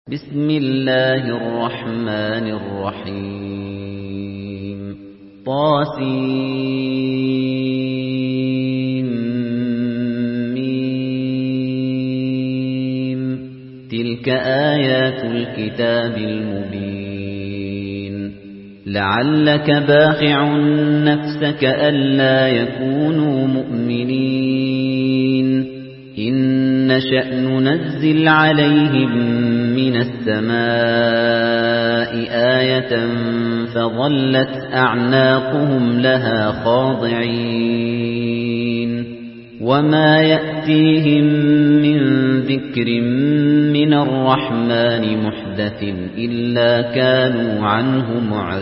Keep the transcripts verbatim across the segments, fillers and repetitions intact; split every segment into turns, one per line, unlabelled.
بسم الله الرحمن الرحيم طاسيم تلك آيات الكتاب المبين لعلك باخع نفسك ألا يكونوا مؤمنين إن نشأ ننزل عليهم من السماء آية فظلت أعناقهم لها خاضعين وما يأتيهم من ذكر من الرحمن محدث إلا كانوا عنه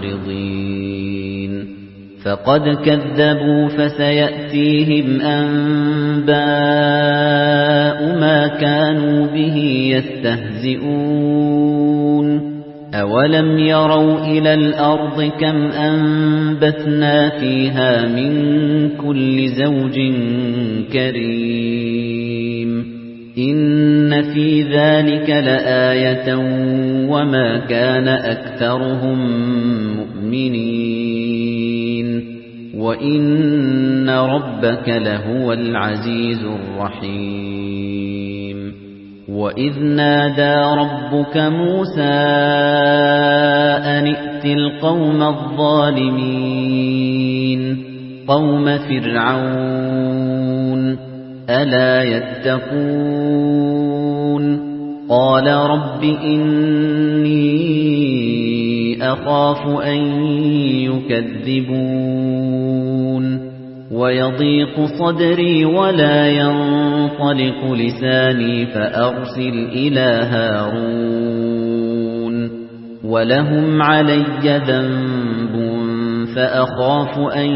معرضين فقد كذبوا فسيأتيهم أنباء ما كانوا به يستهزئون أولم يروا إلى الأرض كم أنبتنا فيها من كل زوج كريم إن في ذلك لآية وما كان أكثرهم مؤمنين وإن ربك لهو العزيز الرحيم وإذ نادى ربك موسى أن ائت القوم الظالمين قوم فرعون ألا يتقون قال رب إني أخاف أن يكذبون ويضيق صدري ولا ينطلق لساني فأرسل إلى هارون ولهم علي ذنب فأخاف أن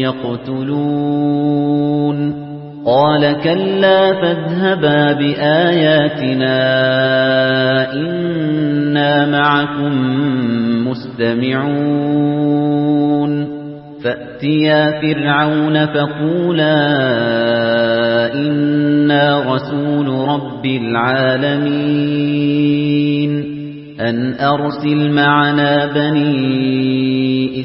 يقتلون قال كلا فاذهبا بآياتنا إنا معكم مستمعون فأتيا فرعون فقولا إنا رسول رب العالمين أن أرسل معنا بني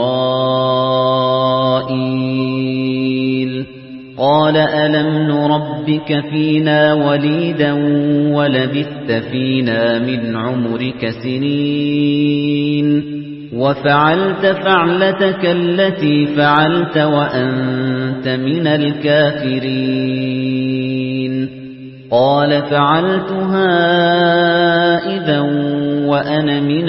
إسرائيل قال ألم نربك فينا وليدا ولبثت فينا من عمرك سنين وفعلت فعلتك التي فعلت وأنت من الكافرين قال فعلتها إذا وأنا من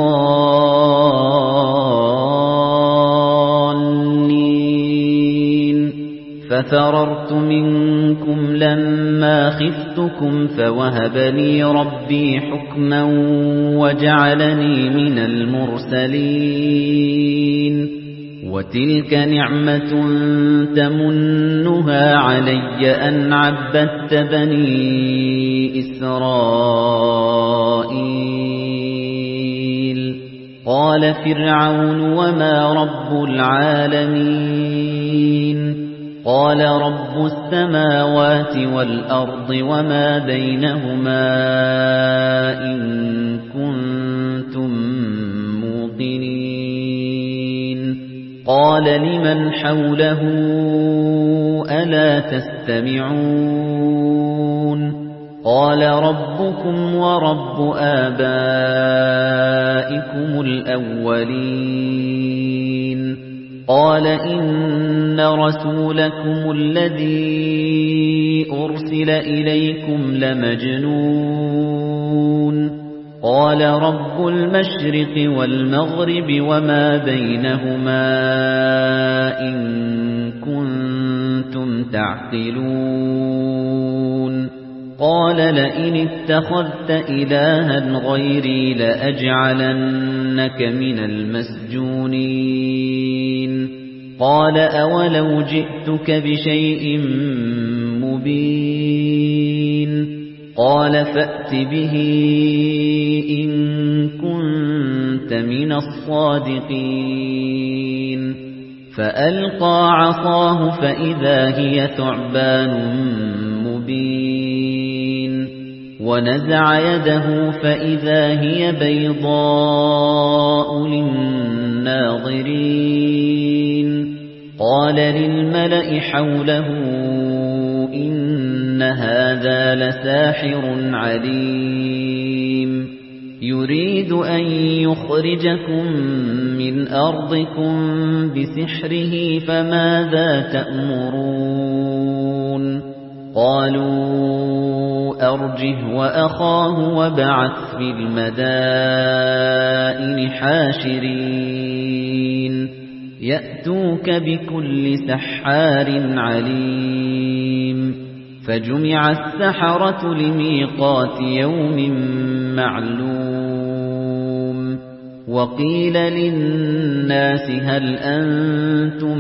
الضالين ففررت منكم لما خفتكم فوهب لي ربي حكما وجعلني من المرسلين وتلك نعمة تمنها علي أن عبدت بني إسرائيل قال فرعون وما رب العالمين قال رب السماوات والأرض وما بينهما إن كنتم موقنين قال لمن حوله ألا تستمعون قال ربكم ورب آبائكم الأولين قال إن رسولكم الذي أرسل إليكم لمجنون قال رب المشرق والمغرب وما بينهما إن كنتم تعقلون قال لئن اتخذت إلها غيري لأجعلنك من المسجونين قال أولو جئتك بشيء مبين قال فأت به إن كنت من الصادقين فألقى عصاه فإذا هي ثعبان مبين ونزع يده فإذا هي بيضاء للناظرين قال للملأ حوله إن هذا لساحر عليم يريد أن يخرجكم من أرضكم بسحره فماذا تأمرون قالوا أرجه وأخاه وابعث في المدائن حاشرين يأتوك بكل سحار عليم فجمع السحرة لميقات يوم معلوم وقيل للناس هل أنتم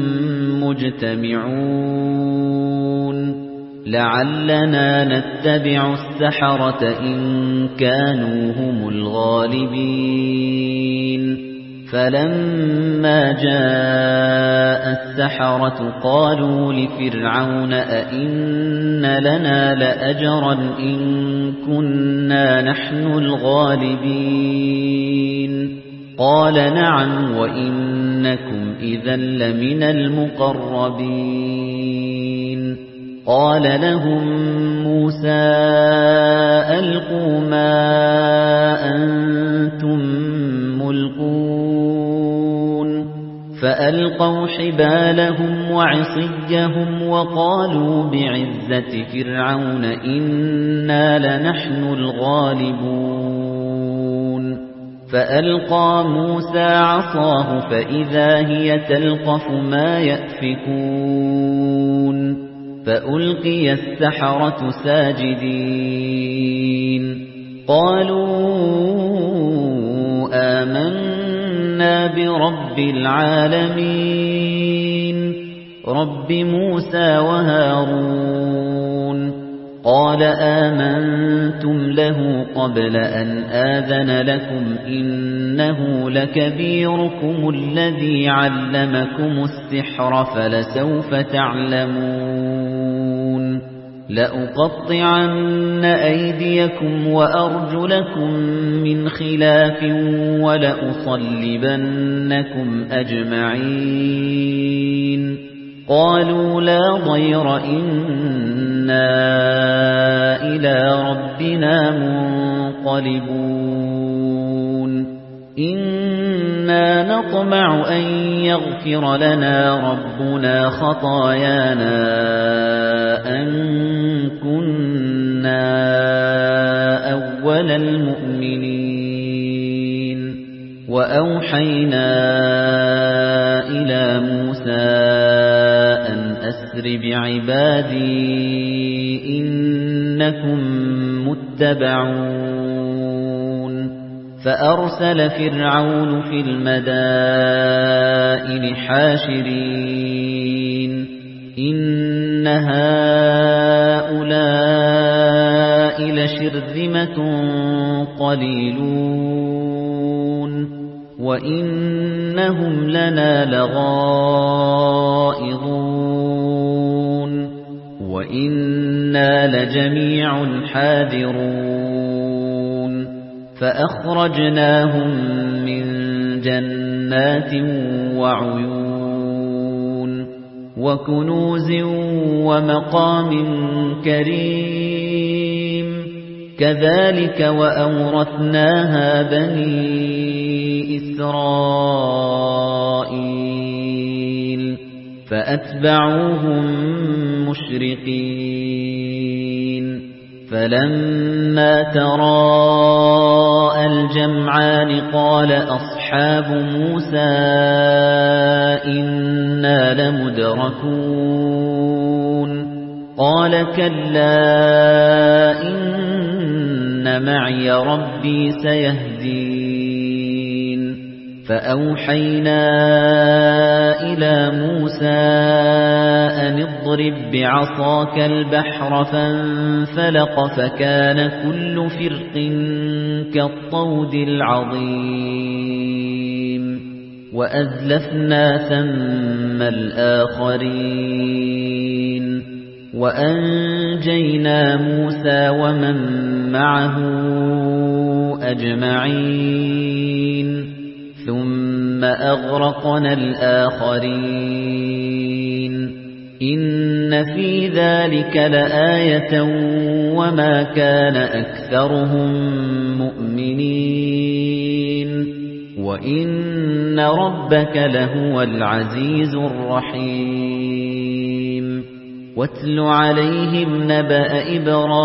مجتمعون لعلنا نتبع السحرة إن كانوا هم الغالبين فلما جاء السحرة قالوا لفرعون أئن لنا لأجرا إن كنا نحن الغالبين قال نعم وإنكم إذا لمن المقربين قال لهم موسى ألقوا ما أنتم ملقون فألقوا حبالهم وعصيهم وقالوا بعزة فرعون إنا لنحن الغالبون فألقى موسى عصاه فإذا هي تلقف ما يأفكون فألقي السحرة ساجدين قالوا آمنا برب العالمين رب موسى وهارون قال آمنتم له قبل أن آذن لكم إنه لكبيركم الذي علمكم السحر فلسوف تعلمون لأقطعن أيديكم وأرجلكم من خلاف ولأصلبنكم أجمعين قالوا لا ضير إنا إلى ربنا منقلبون إنا نطمع أن يغفر لنا ربنا خطايانا أن كنا أول المؤمنين وأوحينا إلى موسى أن أسر بعبادي إنكم متبعون فأرسل فرعون في المدائن حاشرين إن هؤلاء لشرذمة قليلون وإنهم لنا لغائظون وإنا لجميع حاذرون فأخرجناهم من جنات وعيون وكنوز ومقام كريم كذلك وأورثناها بني إسرائيل فأتبعوهم مشرقين فلما تراءى الجمعان قال أصحاب موسى إنا لمدركون قال كلا إن معي ربي سيهدين فأوحينا إلى موسى أن اضرب بعصاك البحر فانفلق فكان كل فرق كالطود العظيم وأزلفنا ثم الآخرين وأنجينا موسى ومن معه أجمعين ثم أغرقنا الآخرين إن في ذلك لآية وما كان أكثرهم مؤمنين وإن ربك لهو العزيز الرحيم واتل عليهم نبأ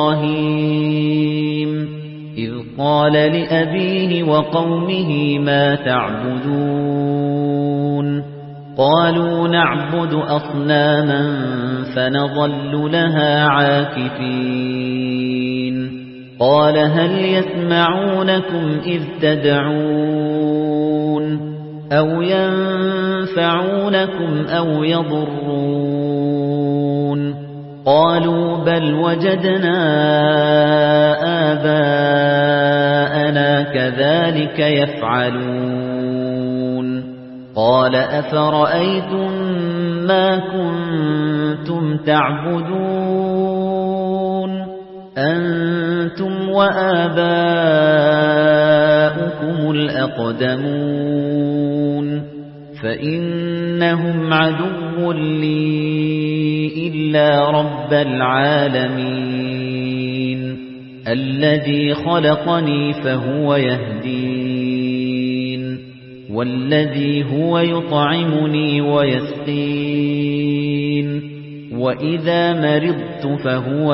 إبراهيم إذ قال لأبيه وقومه ما تعبدون قالوا نعبد أصناما فنظل لها عاكفين قال هل يسمعونكم إذ تدعون أو ينفعونكم أو يضرون قالوا بل وجدنا آباءنا كذلك يفعلون قال أفرأيتم ما كنتم تعبدون أنتم وآباؤكم الأقدمون فإنهم عدو لي إلا رب العالمين الذي خلقني فهو يهدين والذي هو يطعمني ويسقين وإذا مرضت فهو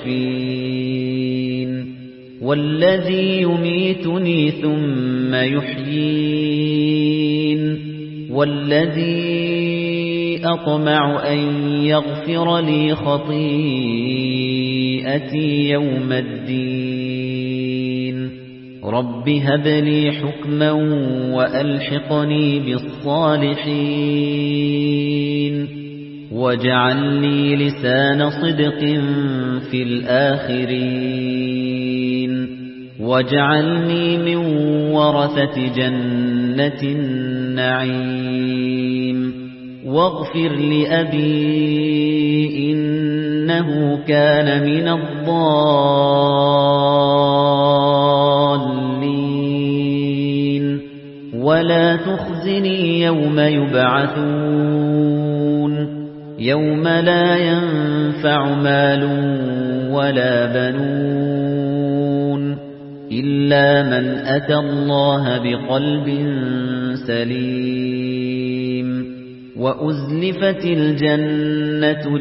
يشفين والذي يميتني ثم يحيين والذي أطمع أن يغفر لي خطيئتي يوم الدين رب هب لي حكما وألحقني بالصالحين واجعل لي لسان صدق في الآخرين واجعلني من ورثة جنة النعيم واغفر لأبي إنه كان من الضالين ولا تخزني يوم يبعثون يوم لا ينفع مال ولا بنون إلا من أتى الله بقلب سليم وأزلفت الجنة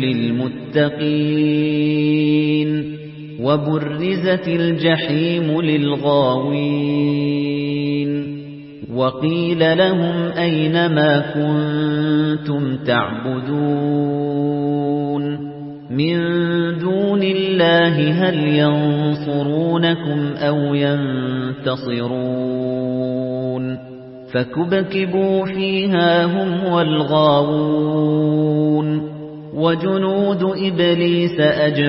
للمتقين وبرزت الجحيم للغاوين وقيل لهم أين ما كنتم تعبدون من دون الله هل ينصرونكم أو ينتصرون فكبكبوا فيها هم والغاوون وجنود إبليس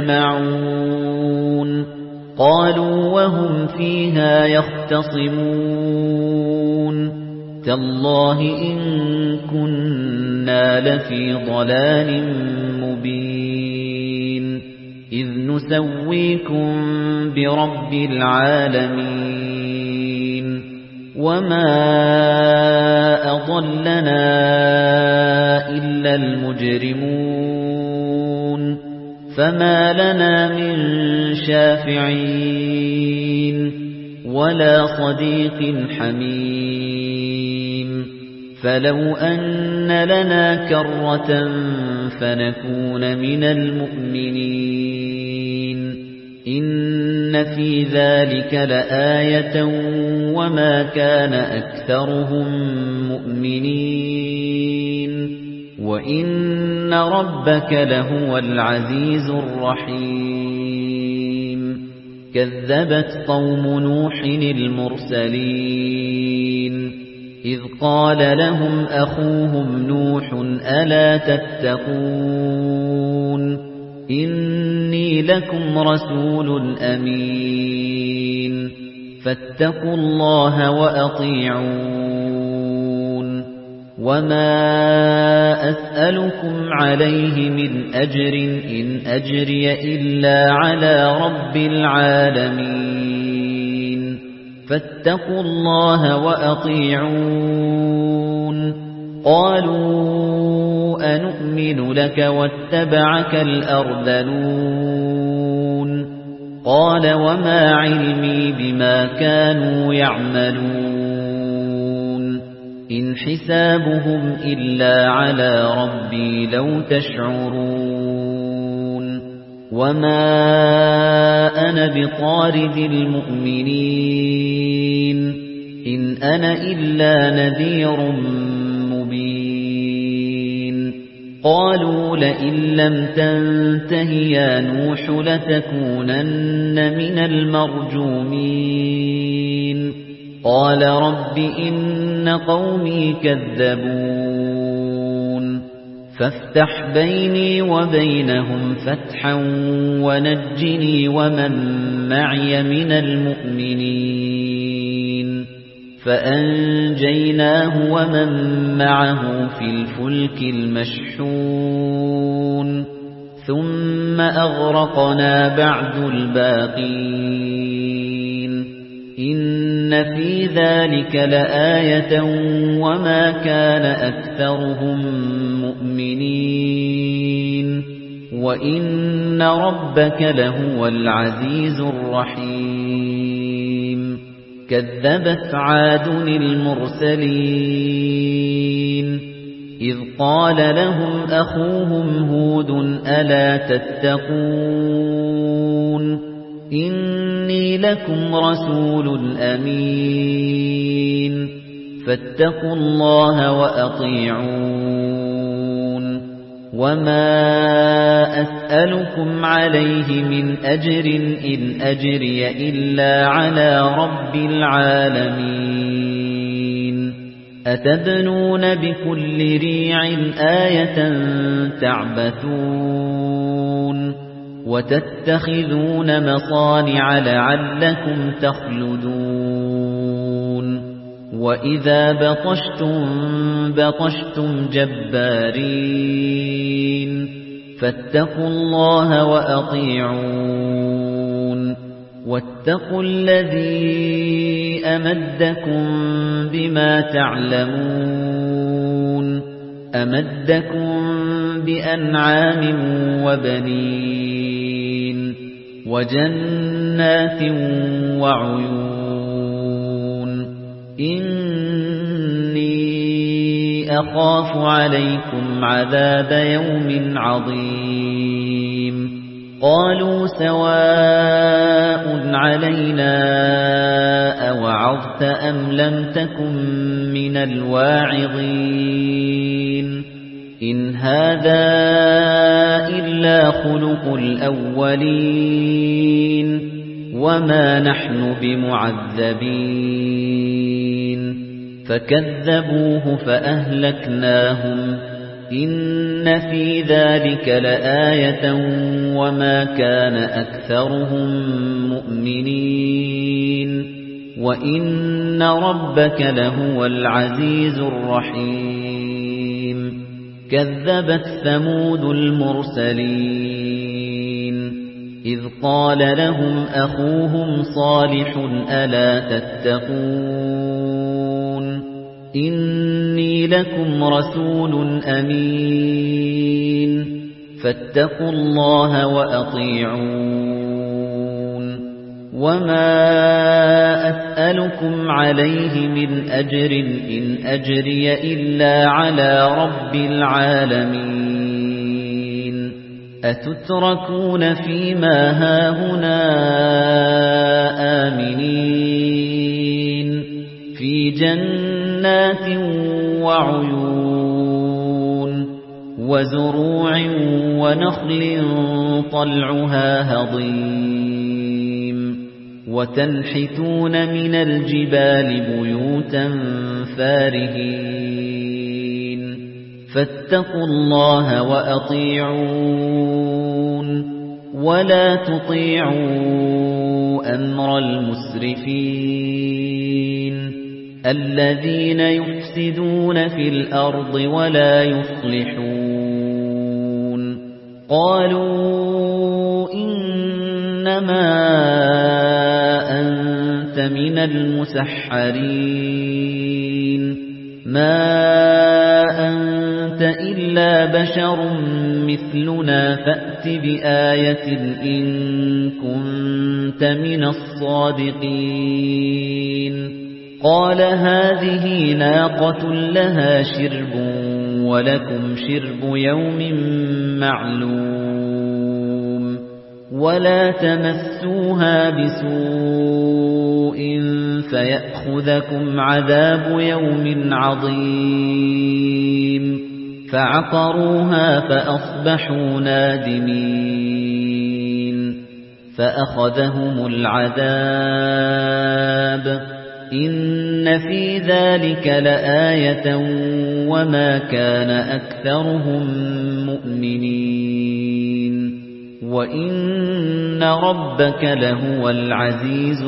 أجمعون قالوا وهم فيها يختصمون تالله إن كنا لفي ضلال مبين إذ نسويكم برب العالمين وما أضلنا إلا المجرمون فما لنا من شافعين ولا صديق حميم فلو أن لنا كرة فنكون من المؤمنين إن في ذلك لآية وما كان أكثرهم مؤمنين وإن ربك لهو العزيز الرحيم كذبت قوم نوح المرسلين إذ قال لهم أخوهم نوح ألا تتقون إني لكم رسول أمين فاتقوا الله وأطيعون وَمَا أَسْأَلُكُمْ عَلَيْهِ مِنْ أَجْرٍ إِنْ أَجْرِيَ إِلَّا عَلَى رَبِّ الْعَالَمِينَ فَاتَّقُوا اللَّهَ وَأَطِيعُونِ قَالُوا أَنُؤْمِنُ لَكَ وَاتَّبَعَكَ الْأَرْذَلُونَ قَالَ وَمَا عِلْمِي بِمَا كَانُوا يَعْمَلُونَ إِنْ حِسَابُهُمْ إِلَّا عَلَى رَبِّي لَوْ تَشْعُرُونَ وَمَا أَنَا بِطَارِدِ الْمُؤْمِنِينَ إِنْ أَنَا إِلَّا نَذِيرٌ مُبِينٌ قَالُوا لَئِن لَّمْ تَنْتَهِ يَا نُوحُ لَتَكُونَنَّ مِنَ الْمَرْجُومِينَ قَالَ رَبِّ إِنَّ قَوْمِي كَذَّبُونِ فَافْتَحْ بَيْنِي وَبَيْنَهُمْ فَتْحًا وَنَجِّنِي وَمَن مَّعِيَ مِنَ الْمُؤْمِنِينَ فَأَنجَيْنَاهُ وَمَن مَّعَهُ فِي الْفُلْكِ الْمَشْحُونِ ثُمَّ أَغْرَقْنَا بَعْدُ الْبَاقِينَ إِنَّ فِي ذَلِكَ لَآيَةً وَمَا كَانَ أَكْثَرُهُم مُّؤْمِنِينَ وَإِنَّ رَبَّكَ لَهُوَ الْعَزِيزُ الرَّحِيمُ كَذَّبَتْ عَادٌ الْمُرْسَلِينَ إِذْ قَالَ لَهُمْ أَخُوهُمْ هُودٌ أَلَا تَتَّقُونَ إِنِّي لَكُمْ رَسُولٌ أَمِينٌ فَاتَّقُوا اللَّهَ وَأَطِيعُونِ وَمَا أَسْأَلُكُمْ عَلَيْهِ مِنْ أَجْرٍ إِنْ أَجْرِيَ إِلَّا عَلَى رَبِّ الْعَالَمِينَ أَتَبْنُونَ بِكُلِّ رِيعٍ آيَةً تَعْبَثُونَ وَتَتَّخِذُونَ مَصَانِعَ لَعَلَّكُمْ تَخْلُدُونَ وَإِذَا بَطَشْتُمْ بَطَشْتُمْ جَبَّارِينَ فَاتَّقُوا اللَّهَ وَأَطِيعُونِ وَاتَّقُوا الَّذِي أَمَدَّكُم بِمَا تَعْلَمُونَ أَمَدَّكُم بِأَنْعَامٍ وَبَنِينَ وَجَنَّاتٍ وَعُيُونٍ إِنِّي أَخَافُ عَلَيْكُمْ عَذَابَ يَوْمٍ عَظِيمٍ قَالُوا سَوَاءٌ عَلَيْنَا أَوَعَظْتَ أَمْ لَمْ تَكُن مِّنَ الْوَاعِظِينَ إِنْ هَذَا إِلَّا خُلُقُ الْأَوَّلِينَ وَمَا نَحْنُ بِمُعَذَّبِينَ فَكَذَّبُوهُ فَأَهْلَكْنَاهُمْ إِنَّ فِي ذَلِكَ لَآيَةً وَمَا كَانَ أَكْثَرُهُم مُّؤْمِنِينَ وَإِنَّ رَبَّكَ لَهُوَ الْعَزِيزُ الرَّحِيمُ كَذَّبَتْ ثَمُودُ الْمُرْسَلِينَ إِذْ قَالَ لَهُمْ أَخُوهُمْ صَالِحٌ أَلَا تَتَّقُونَ إِنِّي لَكُمْ رَسُولٌ أَمِينٌ فَاتَّقُوا اللَّهَ وَأَطِيعُونِ وَمَا أَسْأَلُكُمْ عَلَيْهِ مِنْ أَجْرٍ إِنْ أَجْرِيَ إِلَّا عَلَى رَبِّ الْعَالَمِينَ أَتُتْرَكُونَ فِيمَا هَاهُنَا آمِنِينَ فِي جَنَّاتٍ وَعُيُونٍ وَزُرُوعٍ وَنَخْلٍ طَلْعُهَا هَضِيمٌ وَتَنْحِتُونَ مِنَ الْجِبَالِ بُيُوتًا فَارِهِينَ فَاتَّقُوا اللَّهَ وَأَطِيعُونِ وَلَا تُطِيعُوا أَمْرَ الْمُسْرِفِينَ الذين يفسدون في الأرض ولا يصلحون قالوا إنما أنت من المسحرين ما أنت إلا بشر مثلنا فأت بآية إن كنت من الصادقين قال هذه ناقة لها شرب ولكم شرب يوم معلوم ولا تمسوها بسوء فيأخذكم عذاب يوم عظيم فعقروها فأصبحوا نادمين فأخذهم العذاب إن في ذلك لآية وما كان أكثرهم مؤمنين وإن ربك لهو العزيز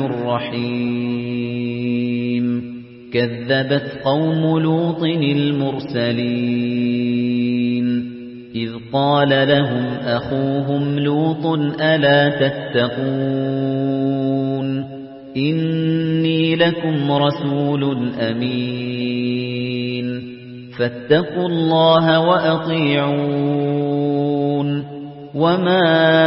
الرحيم كذبت قوم لوط المرسلين إذ قال لهم أخوهم لوط ألا تتقون إني لكم رسول أمين فاتقوا الله وأطيعون وما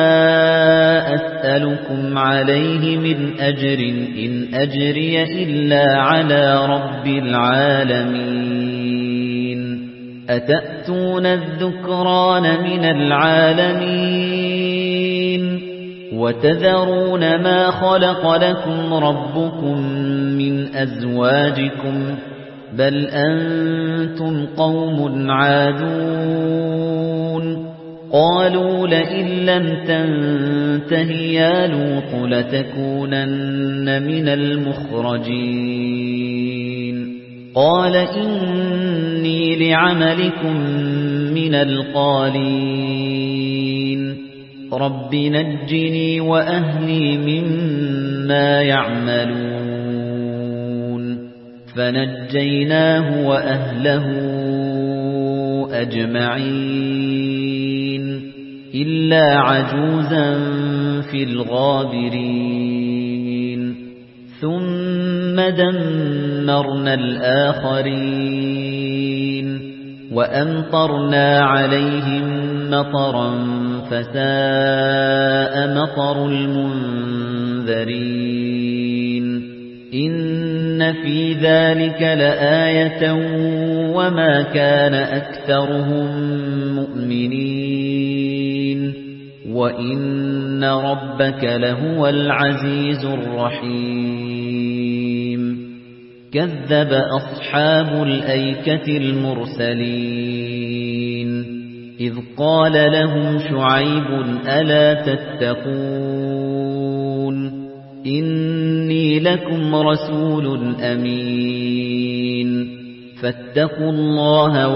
أسألكم عليه من أجر إن أجري إلا على رب العالمين أتأتون الذكران من العالمين وتذرون ما خلق لكم ربكم من أزواجكم بل أنتم قوم عادون قالوا لئن لم تنته يا لوط لتكونن من المخرجين قال إني لعملكم من القالين رب نجني وأهلي مما يعملون فنجيناه وأهله أجمعين إلا عجوزا في الغابرين ثم دمرنا الآخرين وأمطرنا عليهم مطرا فساء مطر المنذرين إن في ذلك لآية وما كان أكثرهم مؤمنين وإن ربك لهو العزيز الرحيم كذب أصحاب الأيكة المرسلين إذ قال لهم شعيب ألا تتقون إني لكم رسول أمين فاتقوا الله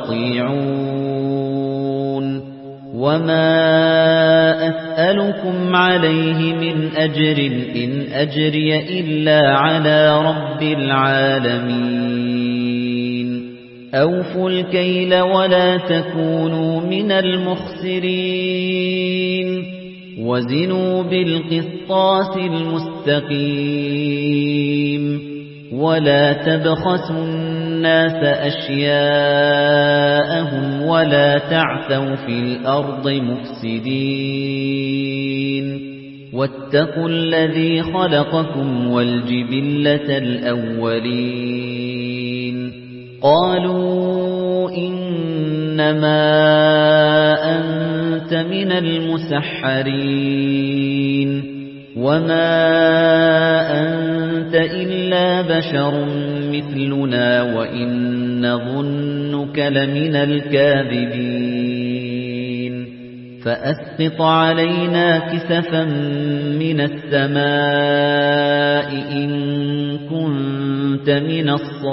وأطيعون وما أسألكم عليه من أجر إن أجري إلا على رب العالمين أوفوا الكيل ولا تكونوا من المخسرين وزنوا بالقسطاس المستقيم ولا تبخسوا الناس أشياءهم ولا تعثوا في الأرض مفسدين واتقوا الذي خلقكم والجبلة الأولين قالوا إنما أنت من المسحرين وما أنت إلا بشر مثلنا وإن نظنك لمن الكاذبين فأسقط علينا كسفا من السماء إن كنت من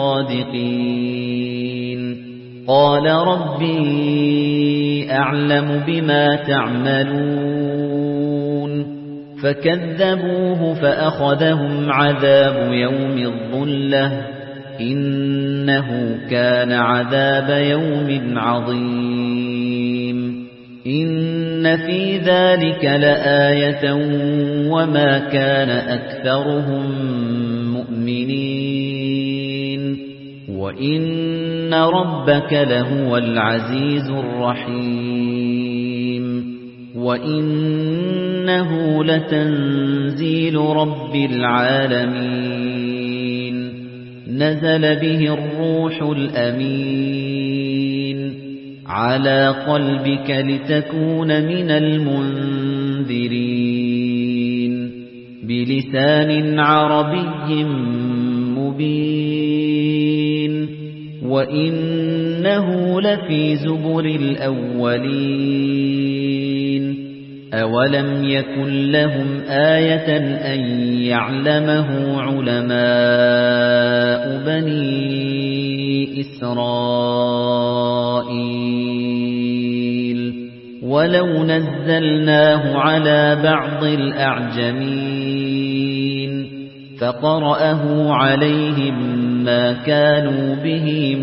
الصادقين قال ربي أعلم بما تعملون فكذبوه فأخذهم عذاب يوم الظلة إنه كان عذاب يوم عظيم إن في ذلك لآية وما كان أكثرهم مؤمنين وإن ربك لهو العزيز الرحيم وإنه لتنزيل رب العالمين نزل به الروح الأمين على قلبك لتكون من المنذرين بلسان عربي مبين وإنه لفي زبر الأولين أولم يكن لهم آية أن يعلمه علماء بني إسرائيل ولو نزلناه على بعض الأعجمين فقرأه عليهم ما كانوا به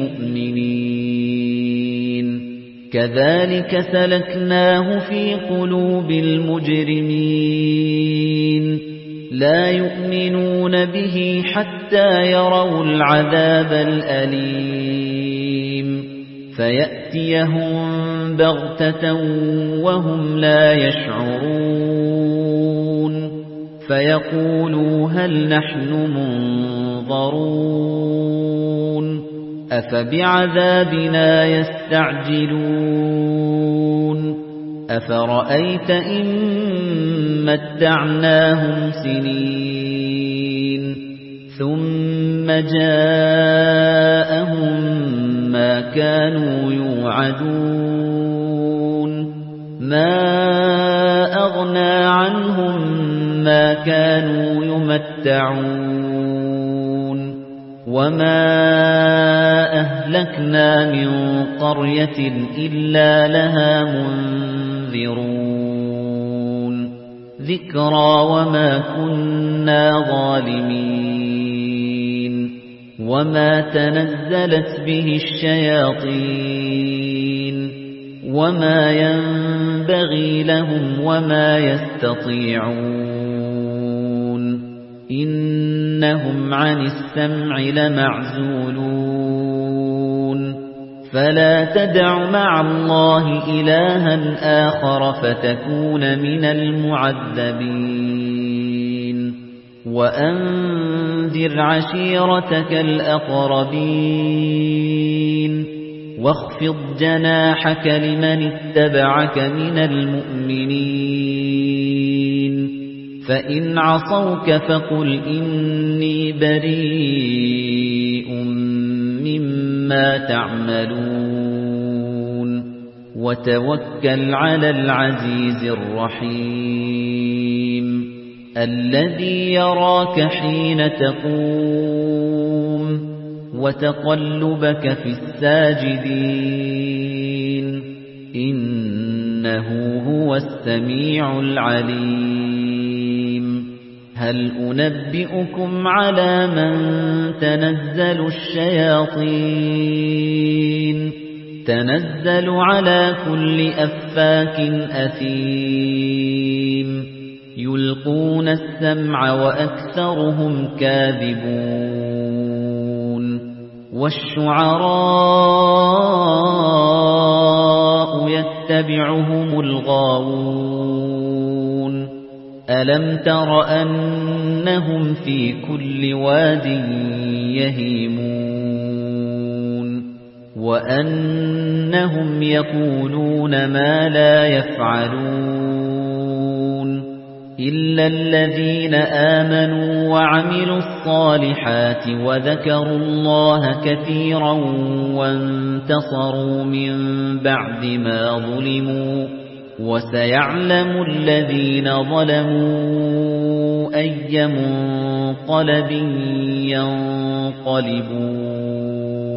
مؤمنين كذلك سلكناه في قلوب المجرمين لا يؤمنون به حتى يروا العذاب الأليم فيأتيهم بغتة وهم لا يشعرون فيقولوا هل نحن منظرون أفبعذابنا يستعجلون أفرأيت إن متعناهم سنين ثم جاءهم ما كانوا يوعدون ما أغنى عنهم ما كانوا يمتعون وما أهلكنا من قرية إلا لها منذرون ذكرى وما كنا ظالمين وما تنزلت به الشياطين وما ينبغي لهم وما يستطيعون إنهم عن السمع لمعزولون فلا تدع مع الله إلها آخر فتكون من المعذبين وأنذر عشيرتك الأقربين واخفض جناحك لمن اتبعك من المؤمنين فإن عصوك فقل إني بريء مما تعملون وتوكل على العزيز الرحيم الذي يراك حين تقوم وتقلبك في الساجدين إنه هو السميع العليم هل أنبئكم على من تنزل الشياطين تنزل على كل أفاك أثيم يلقون السمع وأكثرهم كاذبون والشعراء يتبعهم الغاوون ألم تر أنهم في كل واد يهيمون وأنهم يقولون ما لا يفعلون إلا الذين آمنوا وعملوا الصالحات وذكروا الله كثيرا وانتصروا من بعد ما ظلموا وسيعلم الذين ظلموا أي منقلب ينقلبون